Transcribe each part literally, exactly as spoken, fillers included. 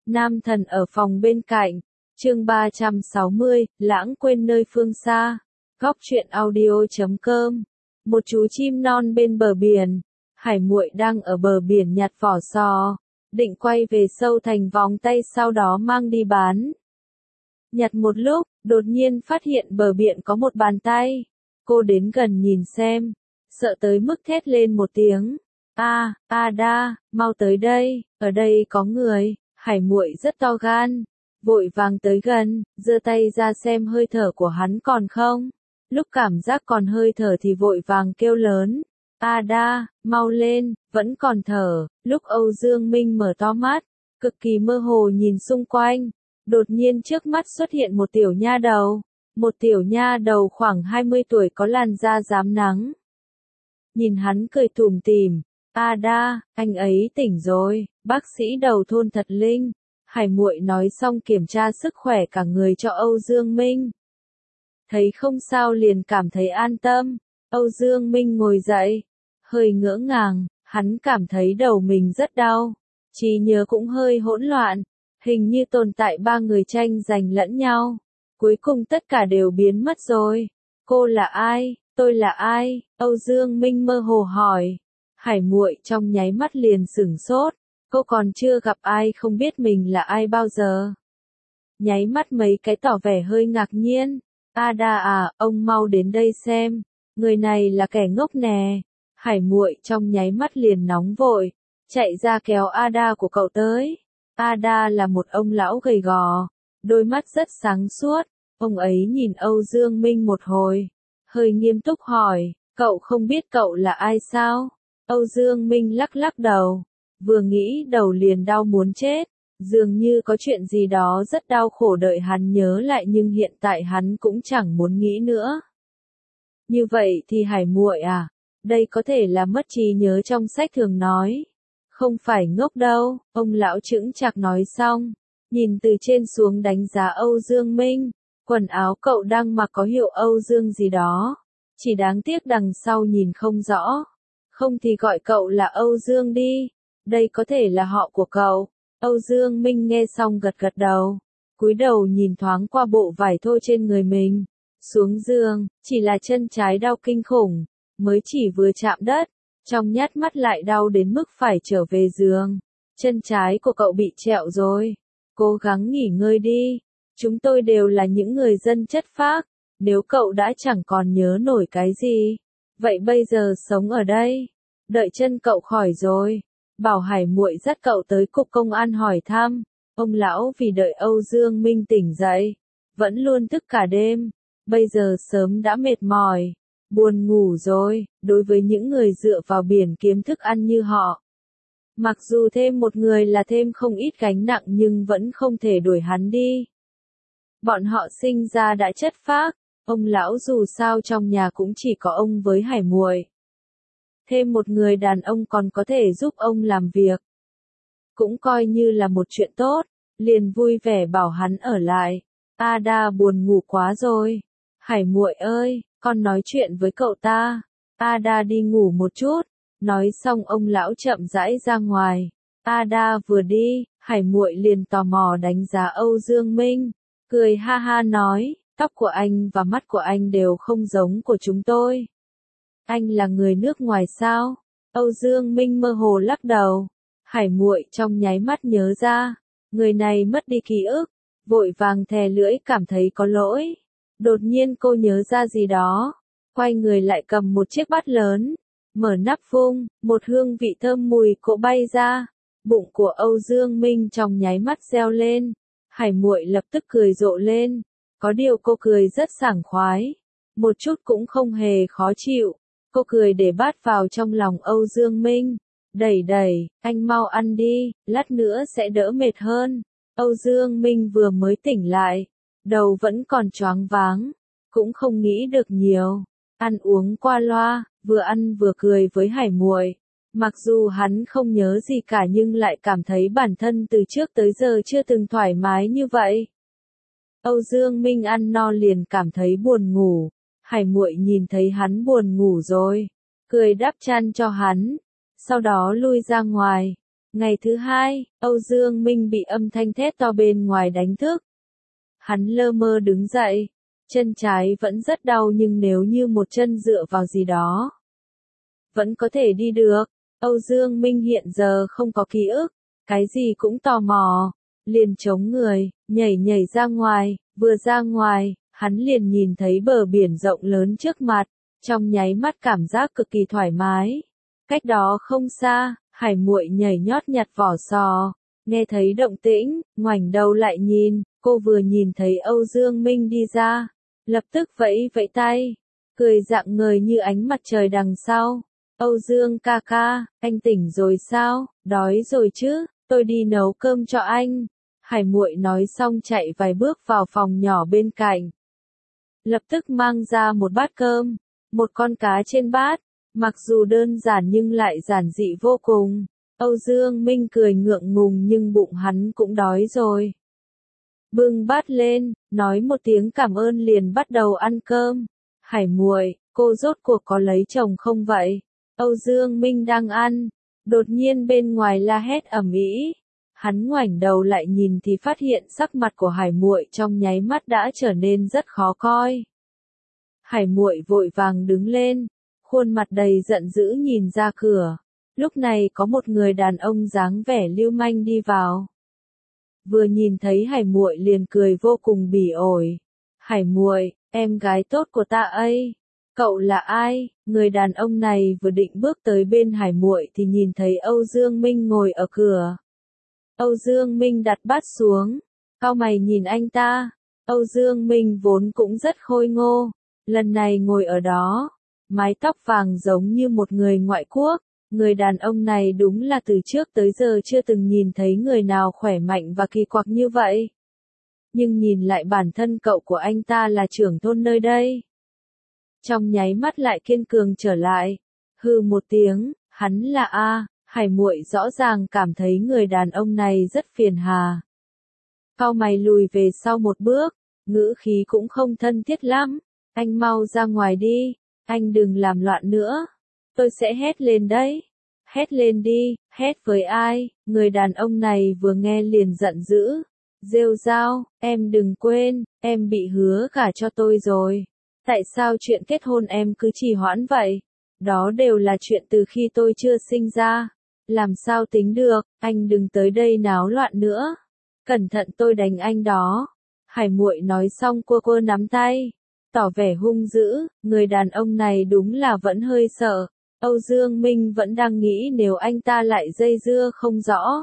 Nam thần ở phòng bên cạnh. Chương ba trăm sáu mươi, lãng quên nơi phương xa. Góc truyện audio chấm com. Một chú chim non bên bờ biển. Hải muội đang ở bờ biển nhặt vỏ sò, định quay về sâu thành vòng tay sau đó mang đi bán. Nhặt một lúc, đột nhiên phát hiện bờ biển có một bàn tay. Cô đến gần nhìn xem, sợ tới mức thét lên một tiếng. A, Ada, mau tới đây, ở đây có người. Hải muội rất to gan, vội vàng tới gần, giơ tay ra xem hơi thở của hắn còn không. Lúc cảm giác còn hơi thở thì vội vàng kêu lớn. Ada, mau lên, vẫn còn thở. Lúc Âu Dương Minh mở to mắt, cực kỳ mơ hồ nhìn xung quanh. Đột nhiên trước mắt xuất hiện một tiểu nha đầu. Một tiểu nha đầu khoảng hai mươi tuổi có làn da rám nắng. Nhìn hắn cười tủm tỉm. Ada, anh ấy tỉnh rồi, bác sĩ đầu thôn thật linh. Hải muội nói xong kiểm tra sức khỏe cả người cho Âu Dương Minh. Thấy không sao liền cảm thấy an tâm. Âu Dương Minh ngồi dậy, hơi ngỡ ngàng, hắn cảm thấy đầu mình rất đau. Trí nhớ cũng hơi hỗn loạn, hình như tồn tại ba người tranh giành lẫn nhau. Cuối cùng tất cả đều biến mất rồi. Cô là ai? Tôi là ai? Âu Dương Minh mơ hồ hỏi. Hải muội trong nháy mắt liền sửng sốt. Cô còn chưa gặp ai không biết mình là ai bao giờ. Nháy mắt mấy cái tỏ vẻ hơi ngạc nhiên. Ada à, ông mau đến đây xem. Người này là kẻ ngốc nè. Hải muội trong nháy mắt liền nóng vội, chạy ra kéo Ada của cậu tới. Ada là một ông lão gầy gò, đôi mắt rất sáng suốt. Ông ấy nhìn Âu Dương Minh một hồi, hơi nghiêm túc hỏi, cậu không biết cậu là ai sao? Âu Dương Minh lắc lắc đầu, vừa nghĩ đầu liền đau muốn chết, dường như có chuyện gì đó rất đau khổ đợi hắn nhớ lại nhưng hiện tại hắn cũng chẳng muốn nghĩ nữa. Như vậy thì Hải muội à, đây có thể là mất trí nhớ trong sách thường nói. Không phải ngốc đâu, ông lão chững chạc nói xong, nhìn từ trên xuống đánh giá Âu Dương Minh. Quần áo cậu đang mặc có hiệu Âu Dương gì đó, chỉ đáng tiếc đằng sau nhìn không rõ. Không thì gọi cậu là Âu Dương đi, đây có thể là họ của cậu. Âu Dương Minh nghe xong gật gật đầu, cúi đầu nhìn thoáng qua bộ vải thô trên người mình. Xuống giường, chỉ là chân trái đau kinh khủng, mới chỉ vừa chạm đất, trong nhát mắt lại đau đến mức phải trở về giường. Chân trái của cậu bị trẹo rồi, cố gắng nghỉ ngơi đi. Chúng tôi đều là những người dân chất phác, nếu cậu đã chẳng còn nhớ nổi cái gì, vậy bây giờ sống ở đây, đợi chân cậu khỏi rồi, bảo Hải muội dắt cậu tới cục công an hỏi thăm. Ông lão vì đợi Âu Dương Minh tỉnh dậy, vẫn luôn thức cả đêm, bây giờ sớm đã mệt mỏi, buồn ngủ rồi. Đối với những người dựa vào biển kiếm thức ăn như họ, mặc dù thêm một người là thêm không ít gánh nặng nhưng vẫn không thể đuổi hắn đi. Bọn họ sinh ra đã chất phác, ông lão dù sao trong nhà cũng chỉ có ông với Hải muội. Thêm một người đàn ông còn có thể giúp ông làm việc, cũng coi như là một chuyện tốt, liền vui vẻ bảo hắn ở lại. Ada buồn ngủ quá rồi. Hải muội ơi, con nói chuyện với cậu ta. Ada đi ngủ một chút. Nói xong ông lão chậm rãi ra ngoài. Ada vừa đi, Hải muội liền tò mò đánh giá Âu Dương Minh. Cười ha ha nói, tóc của anh và mắt của anh đều không giống của chúng tôi. Anh là người nước ngoài sao? Âu Dương Minh mơ hồ lắc đầu. Hải muội trong nháy mắt nhớ ra, người này mất đi ký ức, vội vàng thè lưỡi cảm thấy có lỗi. Đột nhiên cô nhớ ra gì đó, quay người lại cầm một chiếc bát lớn, mở nắp vung, một hương vị thơm mùi cỗ bay ra. Bụng của Âu Dương Minh trong nháy mắt reo lên. Hải muội lập tức cười rộ lên, có điều cô cười rất sảng khoái, một chút cũng không hề khó chịu. Cô cười để bát vào trong lòng Âu Dương Minh, đẩy đẩy, anh mau ăn đi, lát nữa sẽ đỡ mệt hơn. Âu Dương Minh vừa mới tỉnh lại, đầu vẫn còn choáng váng, cũng không nghĩ được nhiều, ăn uống qua loa, vừa ăn vừa cười với Hải muội. Mặc dù hắn không nhớ gì cả nhưng lại cảm thấy bản thân từ trước tới giờ chưa từng thoải mái như vậy. Âu Dương Minh ăn no liền cảm thấy buồn ngủ. Hải muội nhìn thấy hắn buồn ngủ rồi, cười đắp chăn cho hắn, sau đó lui ra ngoài. Ngày thứ hai, Âu Dương Minh bị âm thanh thét to bên ngoài đánh thức. Hắn lơ mơ đứng dậy, chân trái vẫn rất đau nhưng nếu như một chân dựa vào gì đó, vẫn có thể đi được. Âu Dương Minh hiện giờ không có ký ức, cái gì cũng tò mò, liền chống người, nhảy nhảy ra ngoài, vừa ra ngoài, hắn liền nhìn thấy bờ biển rộng lớn trước mặt, trong nháy mắt cảm giác cực kỳ thoải mái. Cách đó không xa, Hải Muội nhảy nhót nhặt vỏ sò, nghe thấy động tĩnh, ngoảnh đầu lại nhìn, cô vừa nhìn thấy Âu Dương Minh đi ra, lập tức vẫy vẫy tay, cười rạng ngời như ánh mặt trời đằng sau. Âu Dương ca ca, anh tỉnh rồi sao, đói rồi chứ, tôi đi nấu cơm cho anh. Hải Muội nói xong chạy vài bước vào phòng nhỏ bên cạnh. Lập tức mang ra một bát cơm, một con cá trên bát, mặc dù đơn giản nhưng lại giản dị vô cùng. Âu Dương Minh cười ngượng ngùng nhưng bụng hắn cũng đói rồi. Bưng bát lên, nói một tiếng cảm ơn liền bắt đầu ăn cơm. Hải Muội, cô rốt cuộc có lấy chồng không vậy? Âu Dương Minh đang ăn, đột nhiên bên ngoài la hét ầm ĩ. Hắn ngoảnh đầu lại nhìn thì phát hiện sắc mặt của Hải Muội trong nháy mắt đã trở nên rất khó coi. Hải Muội vội vàng đứng lên, khuôn mặt đầy giận dữ nhìn ra cửa. Lúc này có một người đàn ông dáng vẻ lưu manh đi vào. Vừa nhìn thấy Hải Muội liền cười vô cùng bỉ ổi. Hải Muội, em gái tốt của ta ấy. Cậu là ai? Người đàn ông này vừa định bước tới bên Hải Muội thì nhìn thấy Âu Dương Minh ngồi ở cửa. Âu Dương Minh đặt bát xuống, cau mày nhìn anh ta. Âu Dương Minh vốn cũng rất khôi ngô, lần này ngồi ở đó, mái tóc vàng giống như một người ngoại quốc. Người đàn ông này đúng là từ trước tới giờ chưa từng nhìn thấy người nào khỏe mạnh và kỳ quặc như vậy. Nhưng nhìn lại bản thân cậu của anh ta là trưởng thôn nơi đây. Trong nháy mắt lại kiên cường trở lại. Hừ một tiếng, hắn là A. Hải Muội rõ ràng cảm thấy người đàn ông này rất phiền hà. Cau mày lùi về sau một bước, ngữ khí cũng không thân thiết lắm. Anh mau ra ngoài đi, anh đừng làm loạn nữa. Tôi sẽ hét lên đấy. Hét lên đi, hét với ai? Người đàn ông này vừa nghe liền giận dữ. Rêu rao, em đừng quên, em bị hứa gả cho tôi rồi. Tại sao chuyện kết hôn em cứ trì hoãn vậy? Đó đều là chuyện từ khi tôi chưa sinh ra. Làm sao tính được, anh đừng tới đây náo loạn nữa. Cẩn thận tôi đánh anh đó. Hải Muội nói xong cua cua nắm tay, tỏ vẻ hung dữ. Người đàn ông này đúng là vẫn hơi sợ. Âu Dương Minh vẫn đang nghĩ nếu anh ta lại dây dưa không rõ,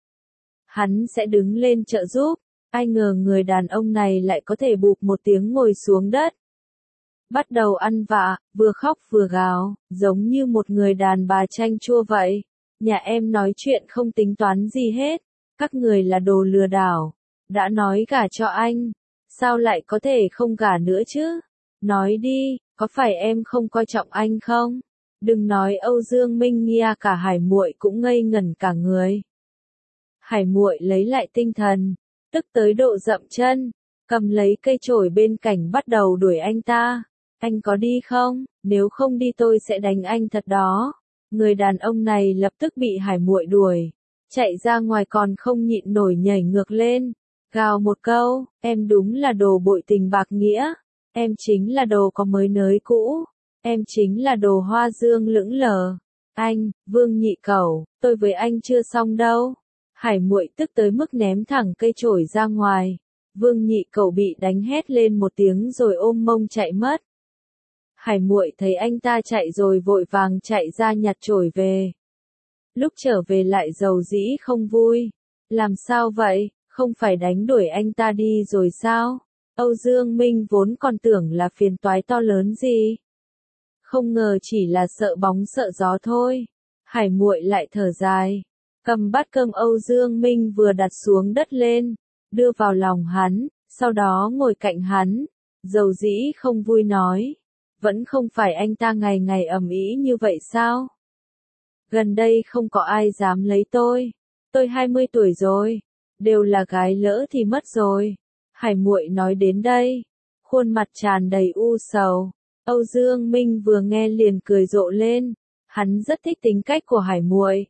hắn sẽ đứng lên trợ giúp. Ai ngờ người đàn ông này lại có thể bụp một tiếng ngồi xuống đất. Bắt đầu ăn vạ, vừa khóc vừa gào, giống như một người đàn bà chanh chua vậy. Nhà em nói chuyện không tính toán gì hết. Các người là đồ lừa đảo. Đã nói gả cho anh, sao lại có thể không gả nữa chứ? Nói đi, có phải em không coi trọng anh không? Đừng nói Âu Dương Minh nghe cả Hải Muội cũng ngây ngẩn cả người. Hải Muội lấy lại tinh thần, tức tới độ dậm chân, cầm lấy cây chổi bên cạnh bắt đầu đuổi anh ta. Anh có đi không? Nếu không đi tôi sẽ đánh anh thật đó. Người đàn ông này lập tức bị Hải Muội đuổi, chạy ra ngoài còn không nhịn nổi nhảy ngược lên, gào một câu, em đúng là đồ bội tình bạc nghĩa, em chính là đồ có mới nới cũ, em chính là đồ hoa dương lững lờ. Anh, Vương Nhị Cẩu, tôi với anh chưa xong đâu. Hải Muội tức tới mức ném thẳng cây chổi ra ngoài. Vương Nhị Cẩu bị đánh hét lên một tiếng rồi ôm mông chạy mất. Hải Muội thấy anh ta chạy rồi vội vàng chạy ra nhặt chổi về. Lúc trở về lại dầu dĩ không vui. Làm sao vậy, không phải đánh đuổi anh ta đi rồi sao? Âu Dương Minh vốn còn tưởng là phiền toái to lớn gì. Không ngờ chỉ là sợ bóng sợ gió thôi. Hải Muội lại thở dài, cầm bát cơm Âu Dương Minh vừa đặt xuống đất lên, đưa vào lòng hắn, sau đó ngồi cạnh hắn, dầu dĩ không vui nói. Vẫn không phải anh ta ngày ngày ầm ĩ như vậy sao? Gần đây không có ai dám lấy tôi. Tôi hai mươi tuổi rồi, đều là gái lỡ thì mất rồi. Hải Muội nói đến đây, khuôn mặt tràn đầy u sầu. Âu Dương Minh vừa nghe liền cười rộ lên, hắn rất thích tính cách của Hải Muội.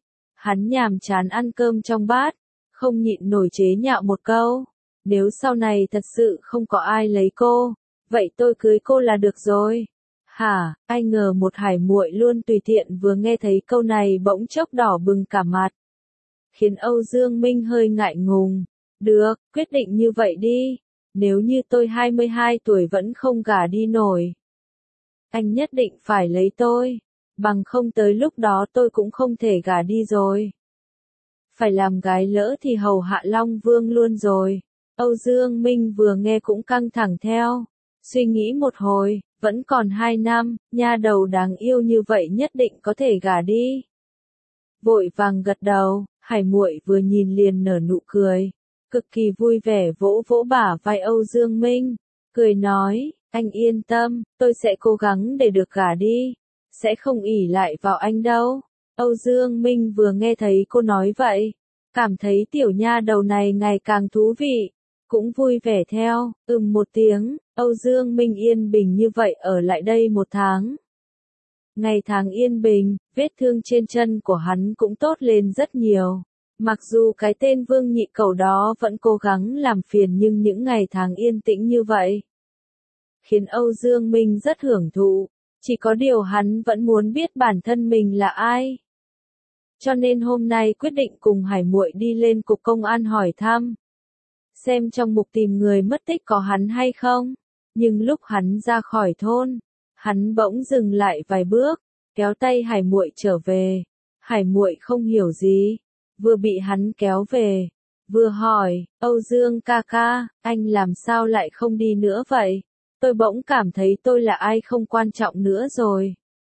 Hắn nhàm chán ăn cơm trong bát, không nhịn nổi chế nhạo một câu. Nếu sau này thật sự không có ai lấy cô, vậy tôi cưới cô là được rồi. Hả, ai ngờ một Hải muội luôn tùy tiện vừa nghe thấy câu này bỗng chốc đỏ bừng cả mặt. Khiến Âu Dương Minh hơi ngại ngùng. Được, quyết định như vậy đi. Nếu như tôi hai mươi hai tuổi vẫn không gả đi nổi, anh nhất định phải lấy tôi. Bằng không tới lúc đó tôi cũng không thể gả đi rồi. Phải làm gái lỡ thì hầu hạ Long Vương luôn rồi. Âu Dương Minh vừa nghe cũng căng thẳng theo. Suy nghĩ một hồi, vẫn còn hai năm, nha đầu đáng yêu như vậy nhất định có thể gả đi. Vội vàng gật đầu, Hải muội vừa nhìn liền nở nụ cười. Cực kỳ vui vẻ vỗ vỗ bả vai Âu Dương Minh. Cười nói, anh yên tâm, tôi sẽ cố gắng để được gả đi. Sẽ không ỷ lại vào anh đâu. Âu Dương Minh vừa nghe thấy cô nói vậy, cảm thấy tiểu nha đầu này ngày càng thú vị, cũng vui vẻ theo, ừm một tiếng. Âu Dương Minh yên bình như vậy ở lại đây một tháng. Ngày tháng yên bình, vết thương trên chân của hắn cũng tốt lên rất nhiều. Mặc dù cái tên Vương Nhị Cẩu đó vẫn cố gắng làm phiền nhưng những ngày tháng yên tĩnh như vậy khiến Âu Dương Minh rất hưởng thụ. Chỉ có điều hắn vẫn muốn biết bản thân mình là ai. Cho nên hôm nay quyết định cùng Hải muội đi lên cục công an hỏi thăm. Xem trong mục tìm người mất tích có hắn hay không. Nhưng lúc hắn ra khỏi thôn, hắn bỗng dừng lại vài bước, kéo tay Hải muội trở về. Hải muội không hiểu gì, vừa bị hắn kéo về, vừa hỏi, Âu Dương ca ca, anh làm sao lại không đi nữa vậy? Tôi bỗng cảm thấy tôi là ai không quan trọng nữa rồi.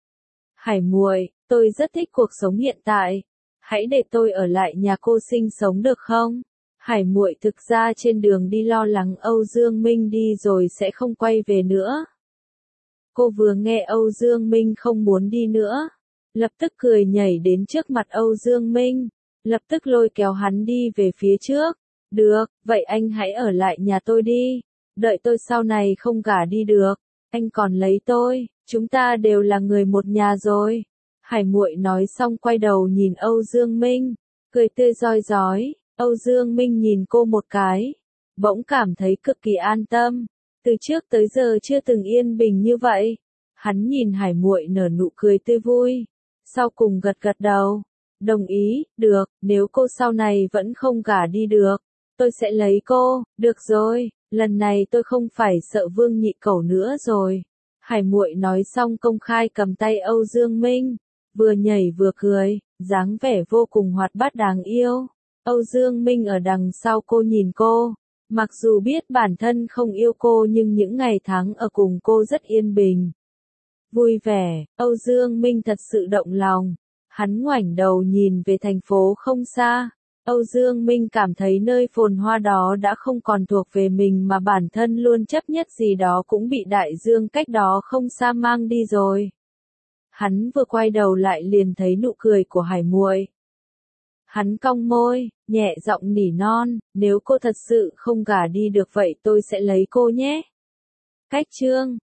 Hải muội, tôi rất thích cuộc sống hiện tại. Hãy để tôi ở lại nhà cô sinh sống được không? Hải muội thực ra trên đường đi lo lắng Âu Dương Minh đi rồi sẽ không quay về nữa. Cô vừa nghe Âu Dương Minh không muốn đi nữa, lập tức cười nhảy đến trước mặt Âu Dương Minh, lập tức lôi kéo hắn đi về phía trước. Được, vậy anh hãy ở lại nhà tôi đi. Đợi tôi sau này không gả đi được, anh còn lấy tôi, chúng ta đều là người một nhà rồi. Hải muội nói xong quay đầu nhìn Âu Dương Minh, cười tươi rói rói. Âu Dương Minh nhìn cô một cái, bỗng cảm thấy cực kỳ an tâm. Từ trước tới giờ chưa từng yên bình như vậy. Hắn nhìn Hải muội nở nụ cười tươi vui, sau cùng gật gật đầu, đồng ý. Được, nếu cô sau này vẫn không gả đi được, tôi sẽ lấy cô. Được rồi, lần này tôi không phải sợ Vương Nhị Cẩu nữa rồi. Hải muội nói xong công khai cầm tay Âu Dương Minh, vừa nhảy vừa cười, dáng vẻ vô cùng hoạt bát đáng yêu. Âu Dương Minh ở đằng sau cô nhìn cô, mặc dù biết bản thân không yêu cô nhưng những ngày tháng ở cùng cô rất yên bình, vui vẻ. Âu Dương Minh thật sự động lòng, hắn ngoảnh đầu nhìn về thành phố không xa. Âu Dương Minh cảm thấy nơi phồn hoa đó đã không còn thuộc về mình mà bản thân luôn chấp nhất gì đó cũng bị đại dương cách đó không xa mang đi rồi. Hắn vừa quay đầu lại liền thấy nụ cười của Hải muội. Hắn cong môi, nhẹ giọng nỉ non, nếu cô thật sự không gả đi được vậy tôi sẽ lấy cô nhé. Cách chương